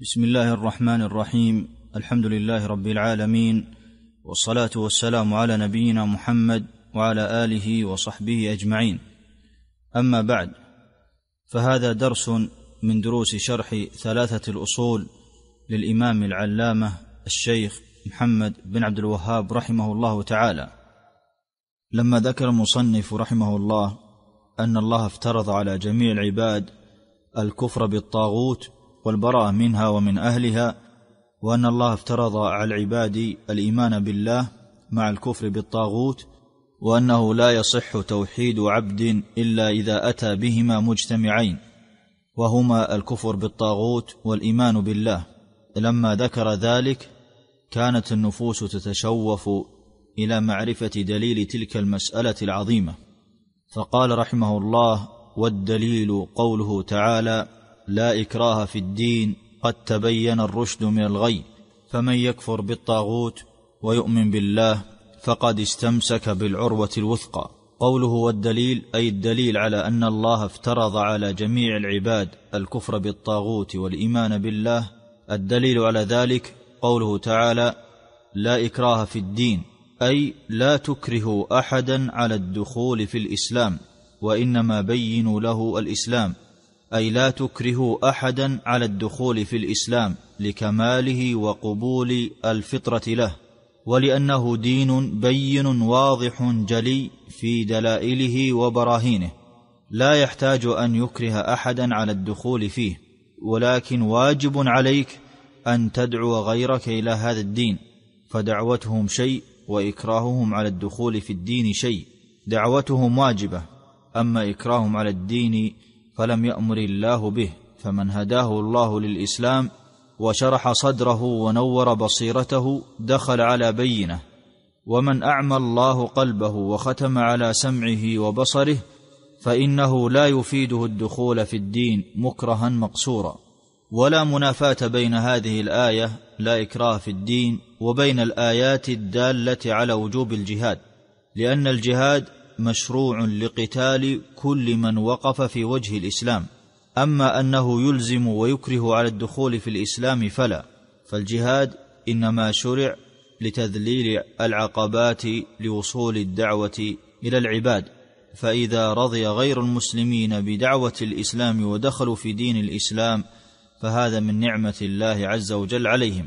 بسم الله الرحمن الرحيم. الحمد لله رب العالمين، والصلاة والسلام على نبينا محمد وعلى آله وصحبه أجمعين. أما بعد، فهذا درس من دروس شرح ثلاثة الأصول للإمام العلامة الشيخ محمد بن عبد الوهاب رحمه الله تعالى. لما ذكر المصنف رحمه الله أن الله افترض على جميع العباد الكفر بالطاغوت والبراءة منها ومن أهلها، وأن الله افترض على العباد الإيمان بالله مع الكفر بالطاغوت، وأنه لا يصح توحيد عبد إلا إذا أتى بهما مجتمعين، وهما الكفر بالطاغوت والإيمان بالله. لما ذكر ذلك كانت النفوس تتشوف إلى معرفة دليل تلك المسألة العظيمة، فقال رحمه الله: والدليل قوله تعالى: لا إكراه في الدين قد تبين الرشد من الغي، فمن يكفر بالطاغوت ويؤمن بالله فقد استمسك بالعروة الوثقى. قوله والدليل أي الدليل على أن الله افترض على جميع العباد الكفر بالطاغوت والإيمان بالله. الدليل على ذلك قوله تعالى: لا إكراه في الدين، أي لا تكره أحدا على الدخول في الإسلام، وإنما بينوا له الإسلام، أي لا تكره أحدا على الدخول في الإسلام لكماله وقبول الفطرة له، ولأنه دين بين واضح جلي في دلائله وبراهينه، لا يحتاج أن يكره أحدا على الدخول فيه، ولكن واجب عليك أن تدعو غيرك إلى هذا الدين، فدعوتهم شيء وإكراههم على الدخول في الدين شيء. دعوتهم واجبة، أما إكراههم على الدين فلم يأمر الله به، فمن هداه الله للإسلام وشرح صدره ونور بصيرته دخل على بينه، ومن أعمى الله قلبه وختم على سمعه وبصره فإنه لا يفيده الدخول في الدين مكرها مقصورا. ولا منافاة بين هذه الآية لا إكراه في الدين وبين الآيات الدالة على وجوب الجهاد، لأن الجهاد مشروع لقتال كل من وقف في وجه الإسلام، أما أنه يلزم ويكره على الدخول في الإسلام فلا، فالجهاد إنما شرع لتذليل العقبات لوصول الدعوة إلى العباد، فإذا رضي غير المسلمين بدعوة الإسلام ودخلوا في دين الإسلام فهذا من نعمة الله عز وجل عليهم.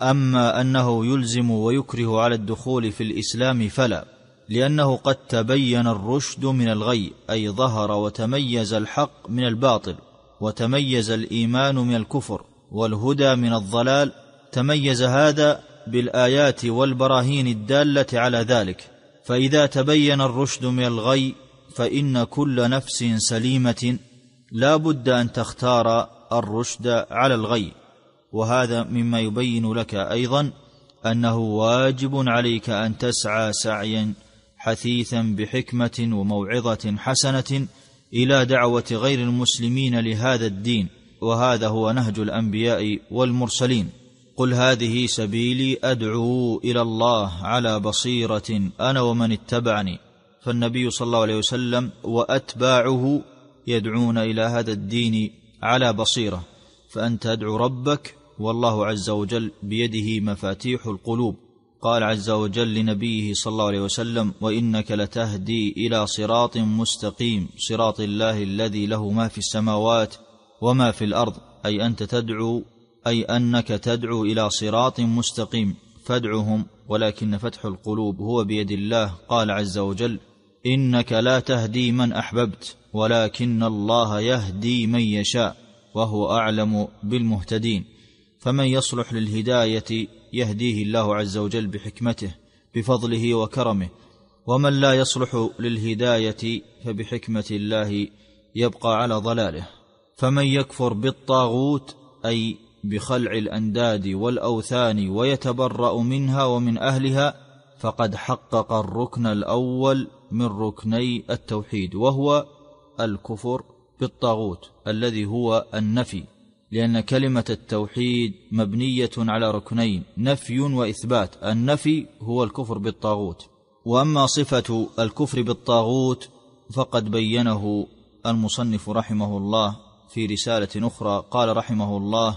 أما أنه يلزم ويكره على الدخول في الإسلام فلا، لأنه قد تبين الرشد من الغي، أي ظهر وتميز الحق من الباطل، وتميز الإيمان من الكفر، والهدى من الضلال. تميز هذا بالآيات والبراهين الدالة على ذلك، فإذا تبين الرشد من الغي فإن كل نفس سليمة لا بد أن تختار الرشد على الغي. وهذا مما يبين لك أيضا أنه واجب عليك أن تسعى سعيا حثيثا بحكمة وموعظة حسنة إلى دعوة غير المسلمين لهذا الدين، وهذا هو نهج الأنبياء والمرسلين. قل هذه سبيلي أدعو إلى الله على بصيرة أنا ومن اتبعني، فالنبي صلى الله عليه وسلم وأتباعه يدعون إلى هذا الدين على بصيرة، فأنت أدعو ربك والله عز وجل بيده مفاتيح القلوب. قال عز وجل لنبيه صلى الله عليه وسلم: وإنك لتهدي إلى صراط مستقيم صراط الله الذي له ما في السماوات وما في الأرض، أي أنت تدعو، أي أنك تدعو إلى صراط مستقيم، فادعهم، ولكن فتح القلوب هو بيد الله. قال عز وجل: إنك لا تهدي من أحببت ولكن الله يهدي من يشاء وهو أعلم بالمهتدين. فمن يصلح للهداية يهديه الله عز وجل بحكمته بفضله وكرمه، ومن لا يصلح للهداية فبحكمة الله يبقى على ضلاله. فمن يكفر بالطاغوت أي بخلع الأنداد والأوثان ويتبرأ منها ومن أهلها فقد حقق الركن الأول من ركني التوحيد، وهو الكفر بالطاغوت الذي هو النفي، لأن كلمة التوحيد مبنية على ركنين: نفي وإثبات. النفي هو الكفر بالطاغوت، وأما صفة الكفر بالطاغوت فقد بينه المصنف رحمه الله في رسالة أخرى. قال رحمه الله: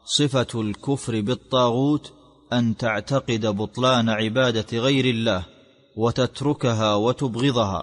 صفة الكفر بالطاغوت أن تعتقد بطلان عبادة غير الله وتتركها وتبغضها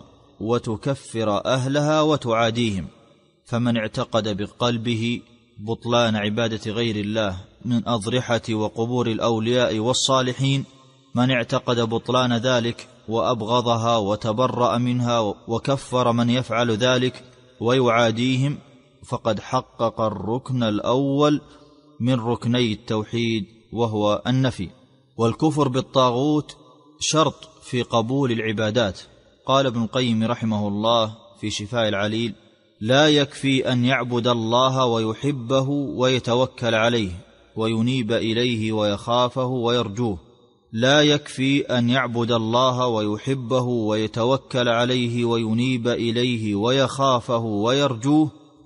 وتكفر أهلها وتعاديهم. فمن اعتقد بقلبه بطلان عبادة غير الله من أضرحة وقبور الأولياء والصالحين، من اعتقد بطلان ذلك وأبغضها وتبرأ منها وكفر من يفعل ذلك ويعاديهم، فقد حقق الركن الأول من ركني التوحيد وهو النفي. والكفر بالطاغوت شرط في قبول العبادات. قال ابن القيم رحمه الله في شفاء العليل: لا يكفي أن يعبد الله ويحبه ويتوكل عليه وينيب إليه ويخافه ويرجوه، لا يكفي أن يعبد الله ويحبه ويتوكل عليه وينيب إليه ويخافه ويرجوه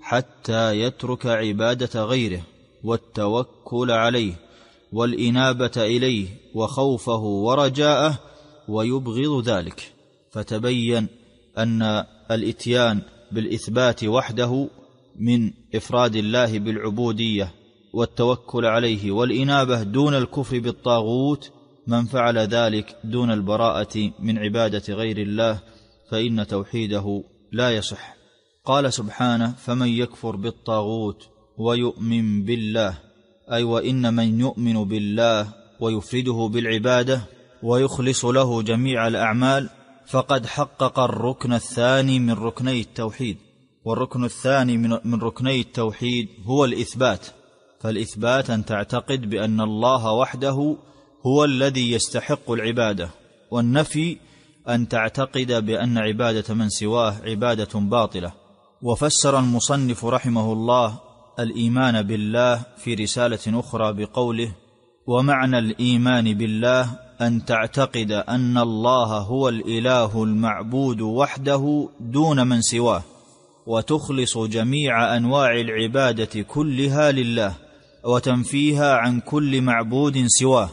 حتى يترك عبادة غيره والتوكل عليه والإنابة إليه وخوفه ورجاءه ويبغض ذلك. فتبين أن الإتيان بالإثبات وحده من إفراد الله بالعبودية والتوكل عليه والإنابة دون الكفر بالطاغوت، من فعل ذلك دون البراءة من عبادة غير الله فإن توحيده لا يصح. قال سبحانه: فمن يكفر بالطاغوت ويؤمن بالله، أي وإن من يؤمن بالله ويفرده بالعبادة ويخلص له جميع الأعمال فقد حقق الركن الثاني من ركني التوحيد. والركن الثاني من ركني التوحيد هو الإثبات. فالإثبات أن تعتقد بأن الله وحده هو الذي يستحق العبادة، والنفي أن تعتقد بأن عبادة من سواه عبادة باطلة. وفسر المصنف رحمه الله الإيمان بالله في رسالة أخرى بقوله: ومعنى الإيمان بالله أن تعتقد أن الله هو الإله المعبود وحده دون من سواه، وتخلص جميع أنواع العبادة كلها لله، وتنفيها عن كل معبود سواه،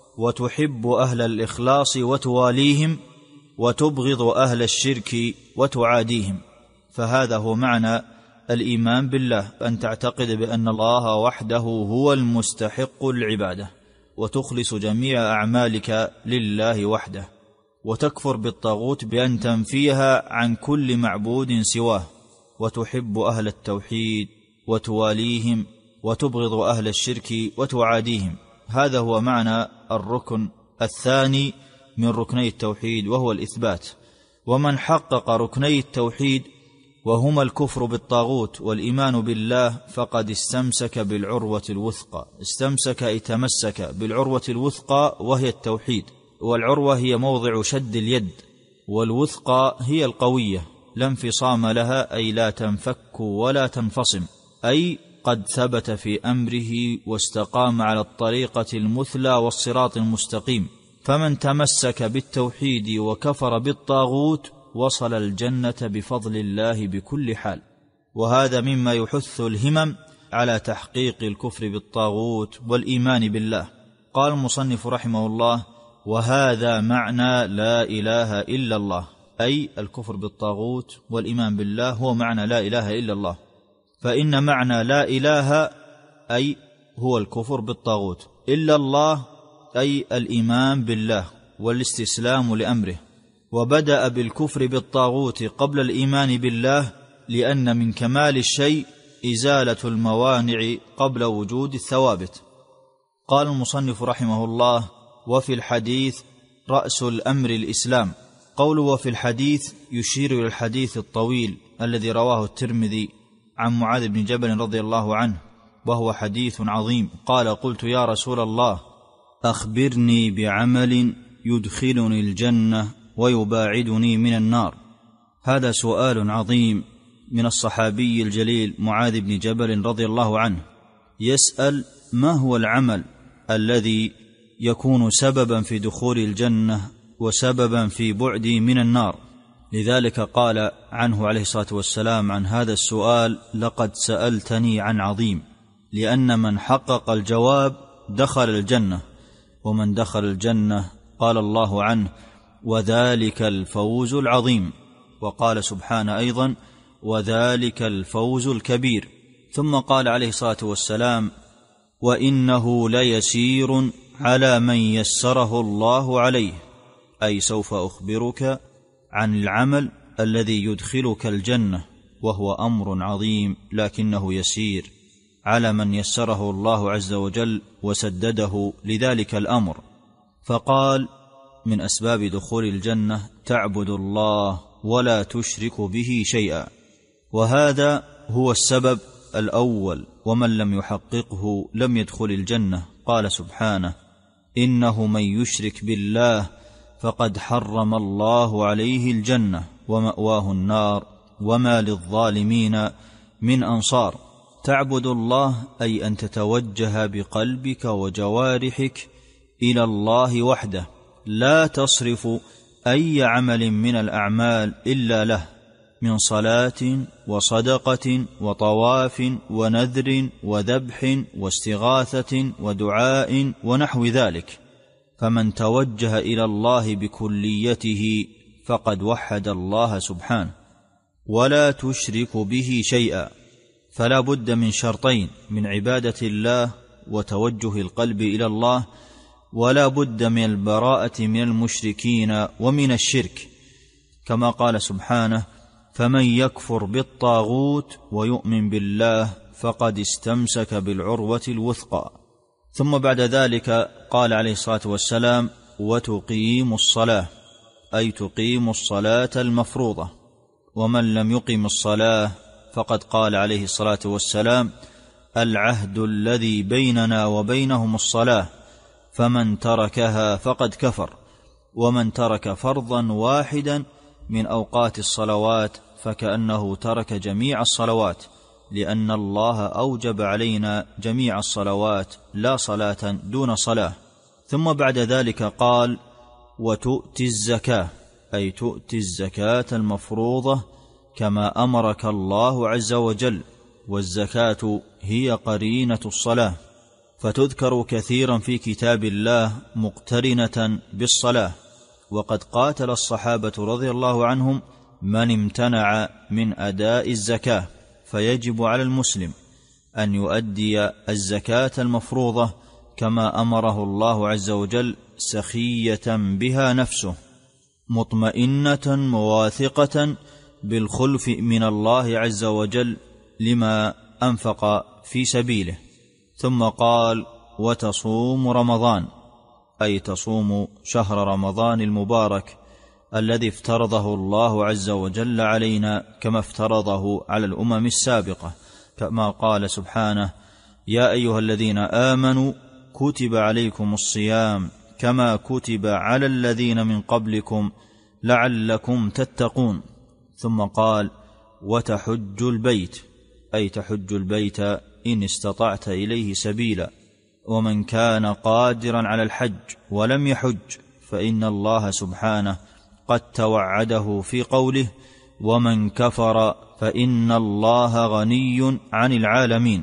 وتحب أهل الإخلاص وتواليهم، وتبغض أهل الشرك وتعاديهم. فهذا هو معنى الإيمان بالله، أن تعتقد بأن الله وحده هو المستحق العبادة، وتخلص جميع أعمالك لله وحده. وتكفر بالطاغوت بأن تنفيها عن كل معبود سواه، وتحب أهل التوحيد وتواليهم، وتبغض أهل الشرك وتعاديهم. هذا هو معنى الركن الثاني من ركني التوحيد وهو الإثبات. ومن حقق ركني التوحيد وهما الكفر بالطاغوت والإيمان بالله فقد استمسك بالعروة الوثقى. استمسك أي تمسك بالعروة الوثقى وهي التوحيد، والعروة هي موضع شد اليد، والوثقى هي القوية لا انفصام لها، أي لا تنفك ولا تنفصم، أي قد ثبت في أمره واستقام على الطريقة المثلى والصراط المستقيم. فمن تمسك بالتوحيد وكفر بالطاغوت وصل الجنة بفضل الله بكل حال. وهذا مما يحث الهمم على تحقيق الكفر بالطاغوت والإيمان بالله. قال المصنف رحمه الله: وهذا معنى لا إله إلا الله، أي الكفر بالطاغوت والإيمان بالله هو معنى لا إله إلا الله. فإن معنى لا إله أي هو الكفر بالطاغوت، إلا الله أي الإيمان بالله والاستسلام لأمره. وبدأ بالكفر بالطاغوت قبل الإيمان بالله، لأن من كمال الشيء إزالة الموانع قبل وجود الثوابت. قال المصنف رحمه الله: وفي الحديث رأس الأمر الإسلام. قوله وفي الحديث يشير إلى الحديث الطويل الذي رواه الترمذي عن معاذ بن جبل رضي الله عنه، وهو حديث عظيم. قال: قلت يا رسول الله أخبرني بعمل يدخلني الجنة ويباعدني من النار. هذا سؤال عظيم من الصحابي الجليل معاذ بن جبل رضي الله عنه، يسأل ما هو العمل الذي يكون سببا في دخول الجنة وسببا في بعدي من النار. لذلك قال عنه عليه الصلاة والسلام عن هذا السؤال: لقد سألتني عن عظيم، لأن من حقق الجواب دخل الجنة، ومن دخل الجنة قال الله عنه: وذلك الفوز العظيم. وقال سبحانه أيضا: وذلك الفوز الكبير. ثم قال عليه الصلاة والسلام: وإنه ليسير على من يسره الله عليه، أي سوف أخبرك عن العمل الذي يدخلك الجنة، وهو أمر عظيم لكنه يسير على من يسره الله عز وجل وسدده لذلك الأمر. فقال: من أسباب دخول الجنة تعبد الله ولا تشرك به شيئا، وهذا هو السبب الأول، ومن لم يحققه لم يدخل الجنة. قال سبحانه: إنه من يشرك بالله فقد حرم الله عليه الجنة ومأواه النار وما للظالمين من أنصار. تعبد الله أي أن تتوجه بقلبك وجوارحك إلى الله وحده، لا تصرف أي عمل من الأعمال إلا له، من صلاة وصدقة وطواف ونذر وذبح واستغاثة ودعاء ونحو ذلك. فمن توجه إلى الله بكليته فقد وحد الله سبحانه. ولا تشرك به شيئا، فلا بد من شرطين: من عبادة الله وتوجه القلب إلى الله، ولا بد من البراءة من المشركين ومن الشرك، كما قال سبحانه: فمن يكفر بالطاغوت ويؤمن بالله فقد استمسك بالعروة الوثقى. ثم بعد ذلك قال عليه الصلاة والسلام: وتقيم الصلاة، أي تقيم الصلاة المفروضة. ومن لم يقم الصلاة فقد قال عليه الصلاة والسلام: العهد الذي بيننا وبينهم الصلاة، فمن تركها فقد كفر. ومن ترك فرضا واحدا من أوقات الصلوات فكأنه ترك جميع الصلوات، لأن الله أوجب علينا جميع الصلوات، لا صلاة دون صلاة. ثم بعد ذلك قال: وتؤتي الزكاة، أي تؤتي الزكاة المفروضة كما أمرك الله عز وجل. والزكاة هي قرينة الصلاة، فتذكر كثيرا في كتاب الله مقترنة بالصلاة. وقد قاتل الصحابة رضي الله عنهم من امتنع من أداء الزكاة، فيجب على المسلم أن يؤدي الزكاة المفروضة كما أمره الله عز وجل، سخية بها نفسه، مطمئنة مواثقة بالخلف من الله عز وجل لما أنفق في سبيله. ثم قال: وتصوم رمضان، أي تصوم شهر رمضان المبارك الذي افترضه الله عز وجل علينا كما افترضه على الأمم السابقة، كما قال سبحانه: يا أيها الذين آمنوا كتب عليكم الصيام كما كتب على الذين من قبلكم لعلكم تتقون. ثم قال: وتحج البيت، أي تحج البيت إن استطعت إليه سبيلا. ومن كان قادرا على الحج ولم يحج فإن الله سبحانه قد توعده في قوله: ومن كفر فإن الله غني عن العالمين.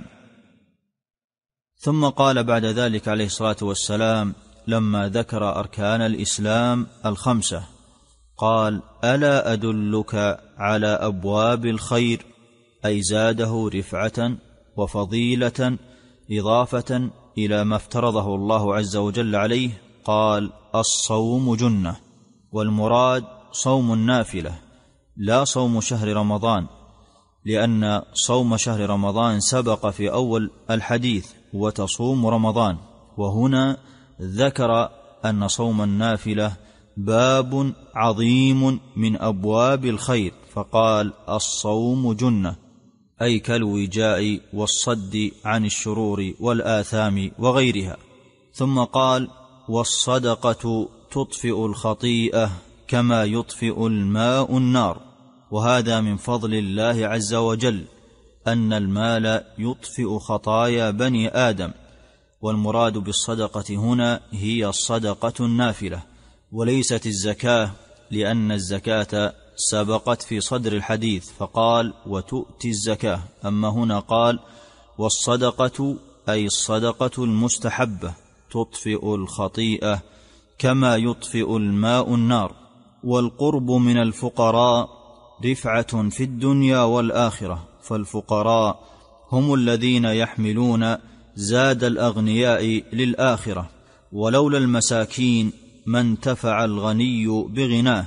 ثم قال بعد ذلك عليه الصلاة والسلام لما ذكر أركان الإسلام الخمسة، قال: ألا أدلك على أبواب الخير، أي زاده رفعة وفضيلة إضافة إلى ما افترضه الله عز وجل عليه. قال: الصوم جنة، والمراد صوم النافلة لا صوم شهر رمضان، لأن صوم شهر رمضان سبق في أول الحديث: وتصوم رمضان. وهنا ذكر أن صوم النافلة باب عظيم من أبواب الخير، فقال: الصوم جنة، أي كالوجاء والصد عن الشرور والآثام وغيرها. ثم قال: والصدقة تطفئ الخطيئة كما يطفئ الماء النار. وهذا من فضل الله عز وجل أن المال يطفئ خطايا بني آدم. والمراد بالصدقة هنا هي الصدقة النافلة وليست الزكاة، لأن الزكاة سبقت في صدر الحديث فقال: وتؤتي الزكاة. أما هنا قال: والصدقة، أي الصدقة المستحبة، تطفئ الخطيئة كما يطفئ الماء النار. والقرب من الفقراء رفعة في الدنيا والآخرة، فالفقراء هم الذين يحملون زاد الأغنياء للآخرة، ولولا المساكين ما انتفع الغني بغناه،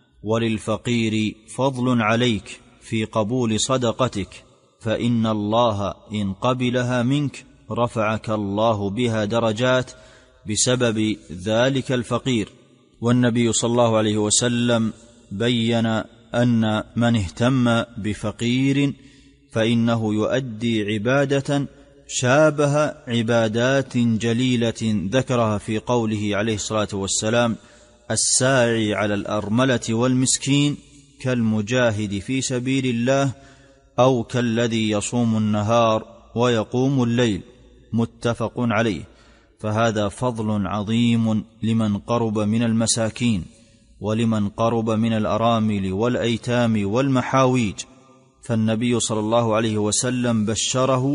وللفقير فضل عليك في قبول صدقتك، فإن الله إن قبلها منك رفعك الله بها درجات بسبب ذلك الفقير. والنبي صلى الله عليه وسلم بين أن من اهتم بفقير فإنه يؤدي عبادة شابه عبادات جليلة ذكرها في قوله عليه الصلاة والسلام: الساعي على الأرملة والمسكين كالمجاهد في سبيل الله، أو كالذي يصوم النهار ويقوم الليل، متفق عليه. فهذا فضل عظيم لمن قرب من المساكين، ولمن قرب من الأرامل والأيتام والمحاويج. فالنبي صلى الله عليه وسلم بشره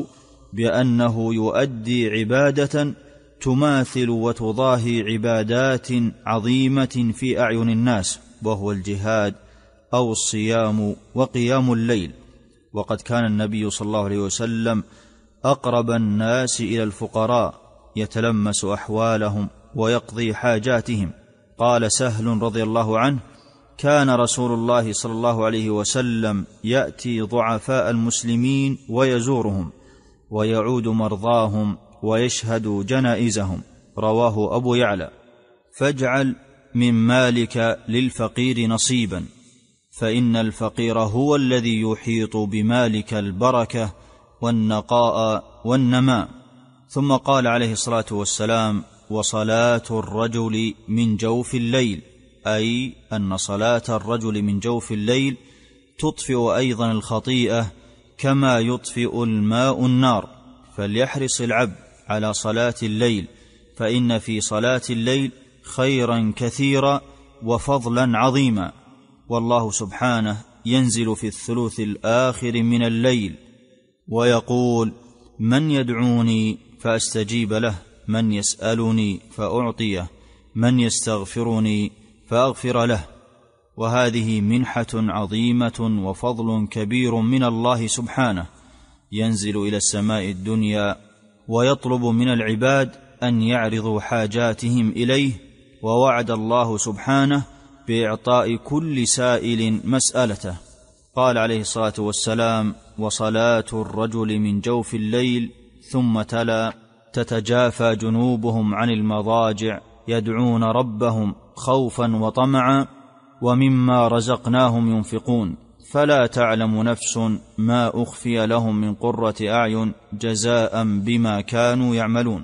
بأنه يؤدي عبادة تماثل وتضاهي عبادات عظيمة في أعين الناس، وهو الجهاد أو الصيام وقيام الليل. وقد كان النبي صلى الله عليه وسلم أقرب الناس إلى الفقراء، يتلمس أحوالهم ويقضي حاجاتهم. قال سهل رضي الله عنه: كان رسول الله صلى الله عليه وسلم يأتي ضعفاء المسلمين ويزورهم، ويعود مرضاهم ويشهد جنائزهم. رواه أبو يعلى. فاجعل من مالك للفقير نصيبا، فإن الفقير هو الذي يحيط بمالك البركة والنقاء والنماء. ثم قال عليه الصلاة والسلام: وصلاة الرجل من جوف الليل، أي أن صلاة الرجل من جوف الليل تطفئ أيضا الخطيئة كما يطفئ الماء النار. فليحرص العبد على صلاة الليل، فإن في صلاة الليل خيرا كثيرا وفضلا عظيما. والله سبحانه ينزل في الثلث الآخر من الليل ويقول: من يدعوني فأستجيب له، من يسألني فأعطيه، من يستغفرني فأغفر له. وهذه منحة عظيمة وفضل كبير من الله سبحانه، ينزل إلى السماء الدنيا ويطلب من العباد أن يعرضوا حاجاتهم إليه، ووعد الله سبحانه بإعطاء كل سائل مسألته. قال عليه الصلاة والسلام: وصلاة الرجل من جوف الليل، ثم تلا: تتجافى جنوبهم عن المضاجع يدعون ربهم خوفا وطمعا ومما رزقناهم ينفقون، فلا تعلم نفس ما أخفي لهم من قرة أعين جزاء بما كانوا يعملون.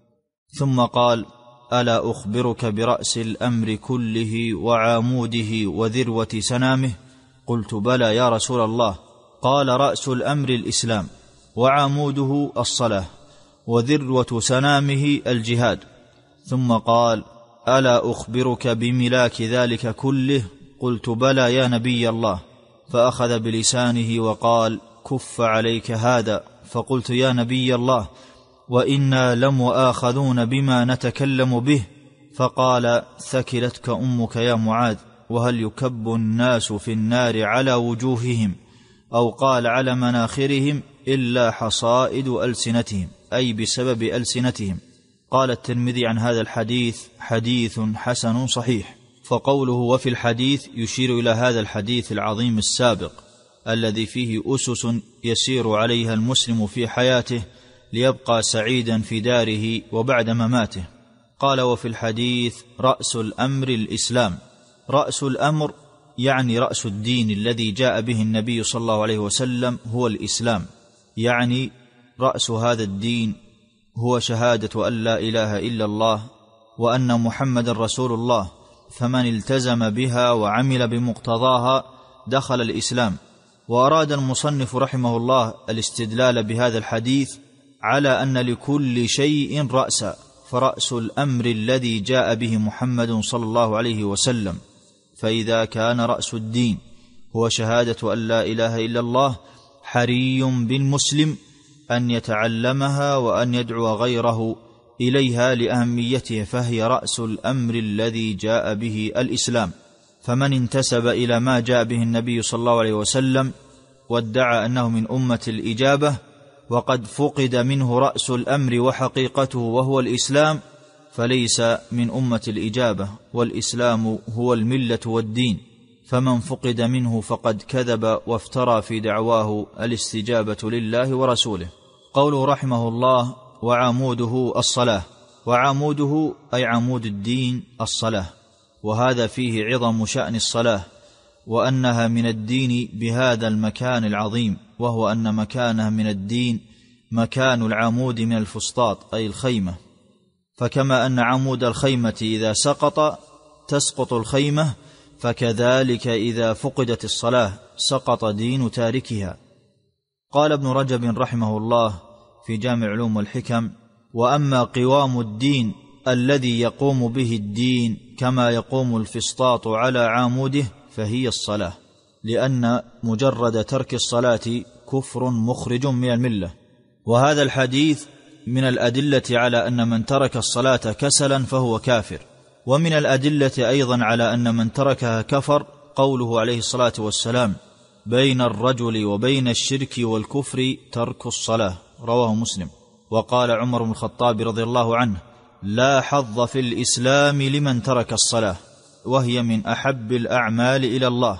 ثم قال: ألا أخبرك برأس الأمر كله وعاموده وذروة سنامه؟ قلت: بلى يا رسول الله. قال: رأس الأمر الإسلام، وعاموده الصلاة، وذروة سنامه الجهاد. ثم قال: ألا أخبرك بملاك ذلك كله؟ قلت: بلى يا نبي الله. فأخذ بلسانه وقال: كف عليك هذا. فقلت: يا نبي الله، وإنا لمؤاخذون بما نتكلم به. فقال: ثكلتك أمك يا معاذ، وهل يكب الناس في النار على وجوههم، أو قال على مناخرهم، إلا حصائد ألسنتهم، أي بسبب ألسنتهم. قال الترمذي عن هذا الحديث: حديث حسن صحيح. فقوله وفي الحديث يشير إلى هذا الحديث العظيم السابق الذي فيه أسس يسير عليها المسلم في حياته ليبقى سعيدا في داره وبعد مماته. قال: وفي الحديث رأس الأمر الإسلام. رأس الأمر يعني رأس الدين الذي جاء به النبي صلى الله عليه وسلم هو الإسلام، يعني رأس هذا الدين هو شهادة أن لا إله إلا الله وأن محمد رسول الله، فمن التزم بها وعمل بمقتضاها دخل الإسلام. وأراد المصنف رحمه الله الاستدلال بهذا الحديث على أن لكل شيء رأسا، فرأس الأمر الذي جاء به محمد صلى الله عليه وسلم. فإذا كان رأس الدين هو شهادة أن لا إله إلا الله، حري بالمسلم أن يتعلمها وأن يدعو غيره إليها لأهميتها، فهي رأس الأمر الذي جاء به الإسلام. فمن انتسب إلى ما جاء به النبي صلى الله عليه وسلم وادعى أنه من أمة الإجابة، وقد فقد منه رأس الأمر وحقيقته وهو الإسلام، فليس من أمة الإجابة، والإسلام هو الملة والدين، فمن فقد منه فقد كذب وافترى في دعواه الاستجابة لله ورسوله. قوله رحمه الله: وعموده الصلاة. وعموده أي عمود الدين الصلاة، وهذا فيه عظم شأن الصلاة، وأنها من الدين بهذا المكان العظيم، وهو أن مكانها من الدين مكان العمود من الفسطاط أي الخيمة، فكما أن عمود الخيمة إذا سقط تسقط الخيمة، فكذلك إذا فقدت الصلاة سقط دين تاركها. قال ابن رجب رحمه الله في جامع العلوم والحكم: وأما قوام الدين الذي يقوم به الدين كما يقوم الفسطاط على عموده فهي الصلاة، لأن مجرد ترك الصلاة كفر مخرج من الملة. وهذا الحديث من الأدلة على أن من ترك الصلاة كسلا فهو كافر. ومن الأدلة أيضا على أن من تركها كفر قوله عليه الصلاة والسلام: بين الرجل وبين الشرك والكفر ترك الصلاة، رواه مسلم. وقال عمر بن الخطاب رضي الله عنه: لا حظ في الإسلام لمن ترك الصلاة، وهي من أحب الأعمال إلى الله،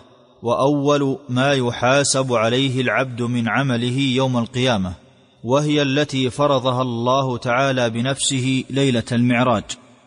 وأول ما يحاسب عليه العبد من عمله يوم القيامة، وهي التي فرضها الله تعالى بنفسه ليلة المعراج،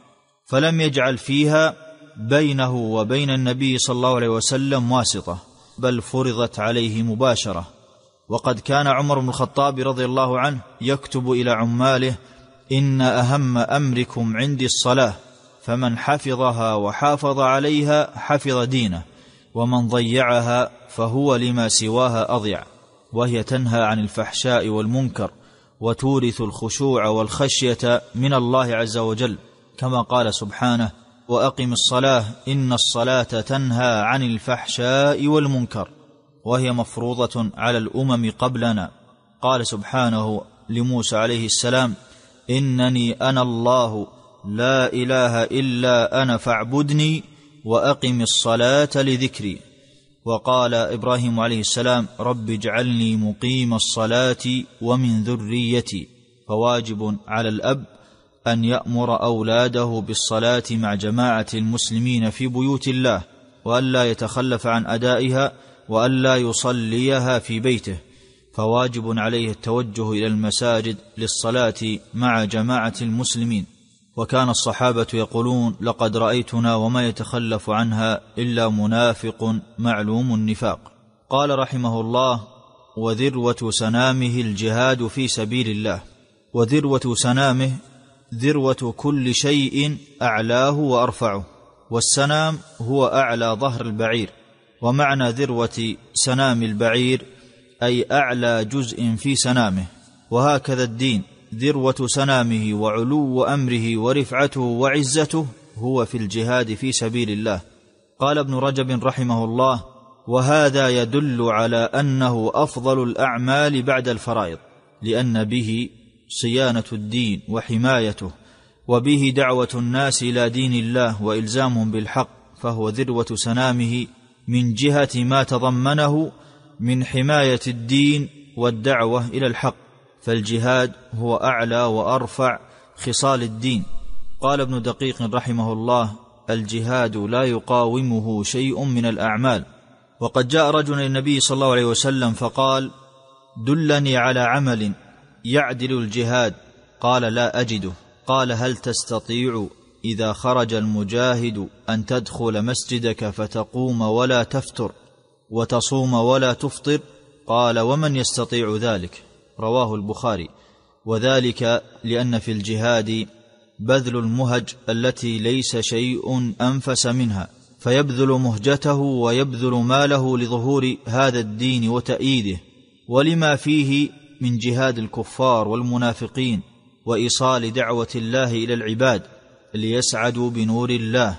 فلم يجعل فيها بينه وبين النبي صلى الله عليه وسلم واسطة، بل فرضت عليه مباشرة. وقد كان عمر بن الخطاب رضي الله عنه يكتب إلى عماله: إن أهم أمركم عندي الصلاة، فمن حفظها وحافظ عليها حفظ دينه، ومن ضيعها فهو لما سواها أضيع. وهي تنهى عن الفحشاء والمنكر، وتورث الخشوع والخشية من الله عز وجل، كما قال سبحانه: وأقم الصلاة إن الصلاة تنهى عن الفحشاء والمنكر، وهي مفروضة على الأمم قبلنا. قال سبحانه لموسى عليه السلام: إنني أنا الله لا إله إلا أنا فاعبدني وأقم الصلاة لذكري. وقال إبراهيم عليه السلام: رب اجعلني مقيم الصلاة ومن ذريتي. فواجب على الأب أن يأمر أولاده بالصلاة مع جماعة المسلمين في بيوت الله، وألا يتخلف عن أدائها، وألا يصليها في بيته، فواجب عليه التوجه إلى المساجد للصلاة مع جماعة المسلمين. وكان الصحابة يقولون: لقد رأيتنا وما يتخلف عنها إلا منافق معلوم النفاق. قال رحمه الله: وذروة سنامه الجهاد في سبيل الله. وذروة سنامه ذروة كل شيء أعلاه وأرفعه، والسنام هو أعلى ظهر البعير. ومعنى ذروة سنام البعير أي أعلى جزء في سنامه. وهكذا الدين ذروة سنامه وعلو أمره ورفعته وعزته هو في الجهاد في سبيل الله. قال ابن رجب رحمه الله: وهذا يدل على أنه أفضل الأعمال بعد الفرائض، لأن به صيانة الدين وحمايته، وبه دعوة الناس إلى دين الله وإلزامهم بالحق، فهو ذروة سنامه من جهة ما تضمنه من حماية الدين والدعوة إلى الحق، فالجهاد هو أعلى وأرفع خصال الدين. قال ابن دقيق رحمه الله: الجهاد لا يقاومه شيء من الأعمال. وقد جاء رجل النبي صلى الله عليه وسلم فقال: دلني على عمل يعدل الجهاد. قال: لا أجده. قال: هل تستطيع إذا خرج المجاهد أن تدخل مسجدك فتقوم ولا تفتر وتصوم ولا تفطر؟ قال: ومن يستطيع ذلك؟ رواه البخاري. وذلك لأن في الجهاد بذل المهج التي ليس شيء أنفس منها، فيبذل مهجته ويبذل ماله لظهور هذا الدين وتأييده، ولما فيه من جهاد الكفار والمنافقين وإيصال دعوة الله إلى العباد ليسعدوا بنور الله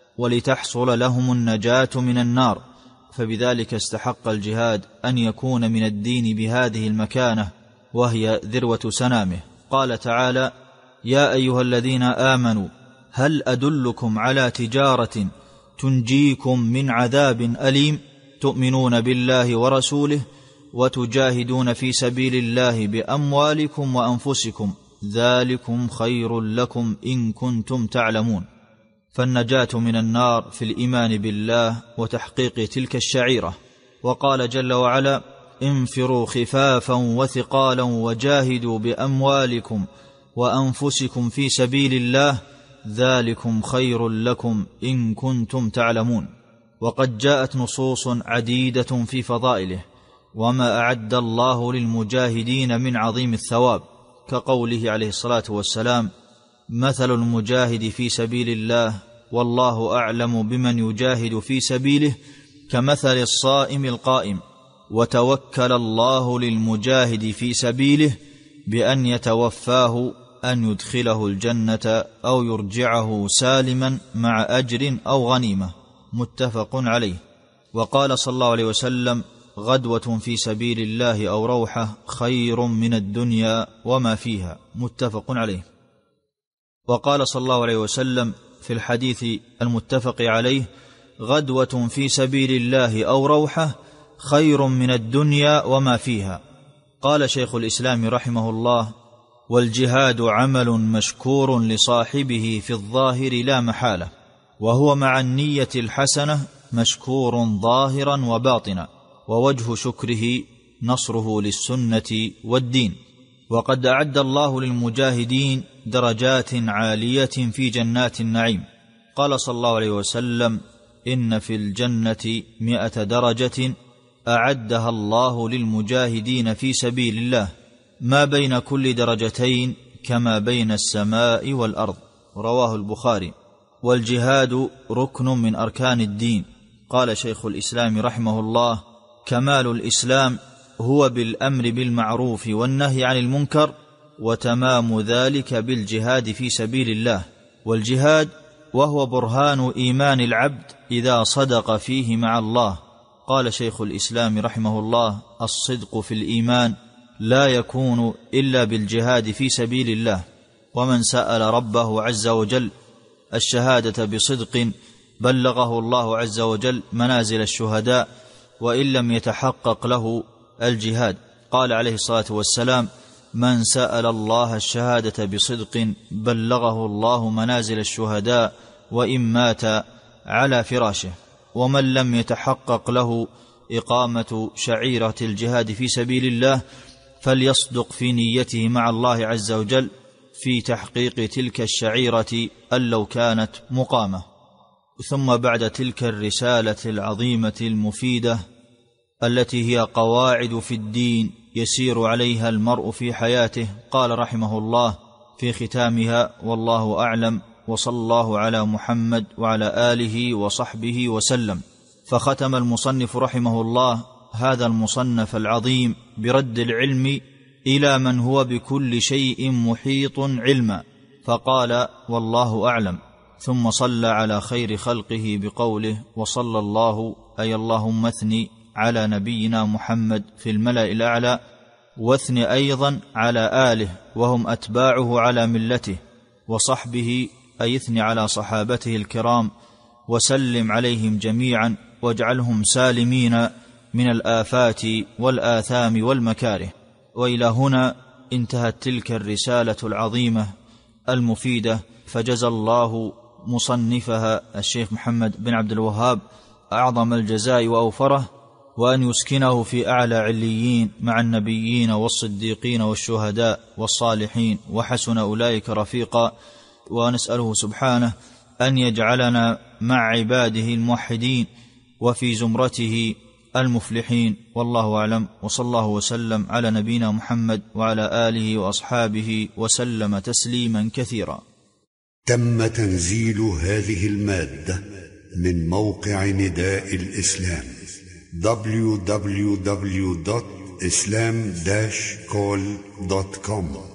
ولتحصل لهم النجاة من النار. فبذلك استحق الجهاد أن يكون من الدين بهذه المكانة، وهي ذروة سنامه. قال تعالى: يا أيها الذين آمنوا هل أدلكم على تجارة تنجيكم من عذاب أليم تؤمنون بالله ورسوله وتجاهدون في سبيل الله بأموالكم وأنفسكم، ذلكم خير لكم إن كنتم تعلمون. فالنجاة من النار في الإيمان بالله وتحقيق تلك الشعيرة. وقال جل وعلا: انفروا خفافا وثقالا وجاهدوا بأموالكم وأنفسكم في سبيل الله، ذلكم خير لكم إن كنتم تعلمون. وقد جاءت نصوص عديدة في فضائله وما أعد الله للمجاهدين من عظيم الثواب، كقوله عليه الصلاة والسلام: مثل المجاهد في سبيل الله والله أعلم بمن يجاهد في سبيله كمثل الصائم القائم. وتوكل الله للمجاهد في سبيله بأن يتوفاه أن يدخله الجنة أو يرجعه سالما مع أجر أو غنيمة، متفق عليه. وقال صلى الله عليه وسلم: غدوة في سبيل الله أو روحة خير من الدنيا وما فيها، متفق عليه. وقال صلى الله عليه وسلم في الحديث المتفق عليه: غدوة في سبيل الله أو روحة خير من الدنيا وما فيها. قال شيخ الإسلام رحمه الله: والجهاد عمل مشكور لصاحبه في الظاهر لا محالة، وهو مع النية الحسنة مشكور ظاهرا وباطنا، ووجه شكره نصره للسنة والدين. وقد أعد الله للمجاهدين درجات عالية في جنات النعيم. قال صلى الله عليه وسلم: إن في الجنة 100 درجة أعدها الله للمجاهدين في سبيل الله، ما بين كل درجتين كما بين السماء والأرض، رواه البخاري. والجهاد ركن من أركان الدين. قال شيخ الإسلام رحمه الله: كمال الإسلام هو بالأمر بالمعروف والنهي عن المنكر، وتمام ذلك بالجهاد في سبيل الله. والجهاد وهو برهان إيمان العبد إذا صدق فيه مع الله. قال شيخ الإسلام رحمه الله: الصدق في الإيمان لا يكون إلا بالجهاد في سبيل الله. ومن سأل ربه عز وجل الشهادة بصدق بلغه الله عز وجل منازل الشهداء وإن لم يتحقق له الجهاد. قال عليه الصلاة والسلام: من سأل الله الشهادة بصدق بلغه الله منازل الشهداء وإن مات على فراشه. ومن لم يتحقق له إقامة شعيرة الجهاد في سبيل الله فليصدق في نيته مع الله عز وجل في تحقيق تلك الشعيرة أن لو كانت مقامة. ثم بعد تلك الرسالة العظيمة المفيدة التي هي قواعد في الدين يسير عليها المرء في حياته، قال رحمه الله في ختامها: والله أعلم، وصلى الله على محمد وعلى آله وصحبه وسلم. فختم المصنف رحمه الله هذا المصنف العظيم برد العلم إلى من هو بكل شيء محيط علما، فقال: والله أعلم، ثم صلى على خير خلقه بقوله: وصلى الله أي اللهم اثني على نبينا محمد في الملأ الأعلى، واثن أيضا على آله وهم أتباعه على ملته، وصحبه أي اثن على صحابته الكرام، وسلم عليهم جميعا، واجعلهم سالمين من الآفات والآثام والمكاره. وإلى هنا انتهت تلك الرسالة العظيمة المفيدة، فجزى الله مصنفها الشيخ محمد بن عبد الوهاب أعظم الجزاء وأوفره، وأن يسكنه في أعلى عليين مع النبيين والصديقين والشهداء والصالحين وحسن أولئك رفيقا. ونسأله سبحانه أن يجعلنا مع عباده الموحدين وفي زمرته المفلحين. والله أعلم، وصلى الله وسلم على نبينا محمد وعلى آله وأصحابه وسلم تسليما كثيرا. تم تنزيل هذه المادة من موقع نداء الإسلام www.islam-call.com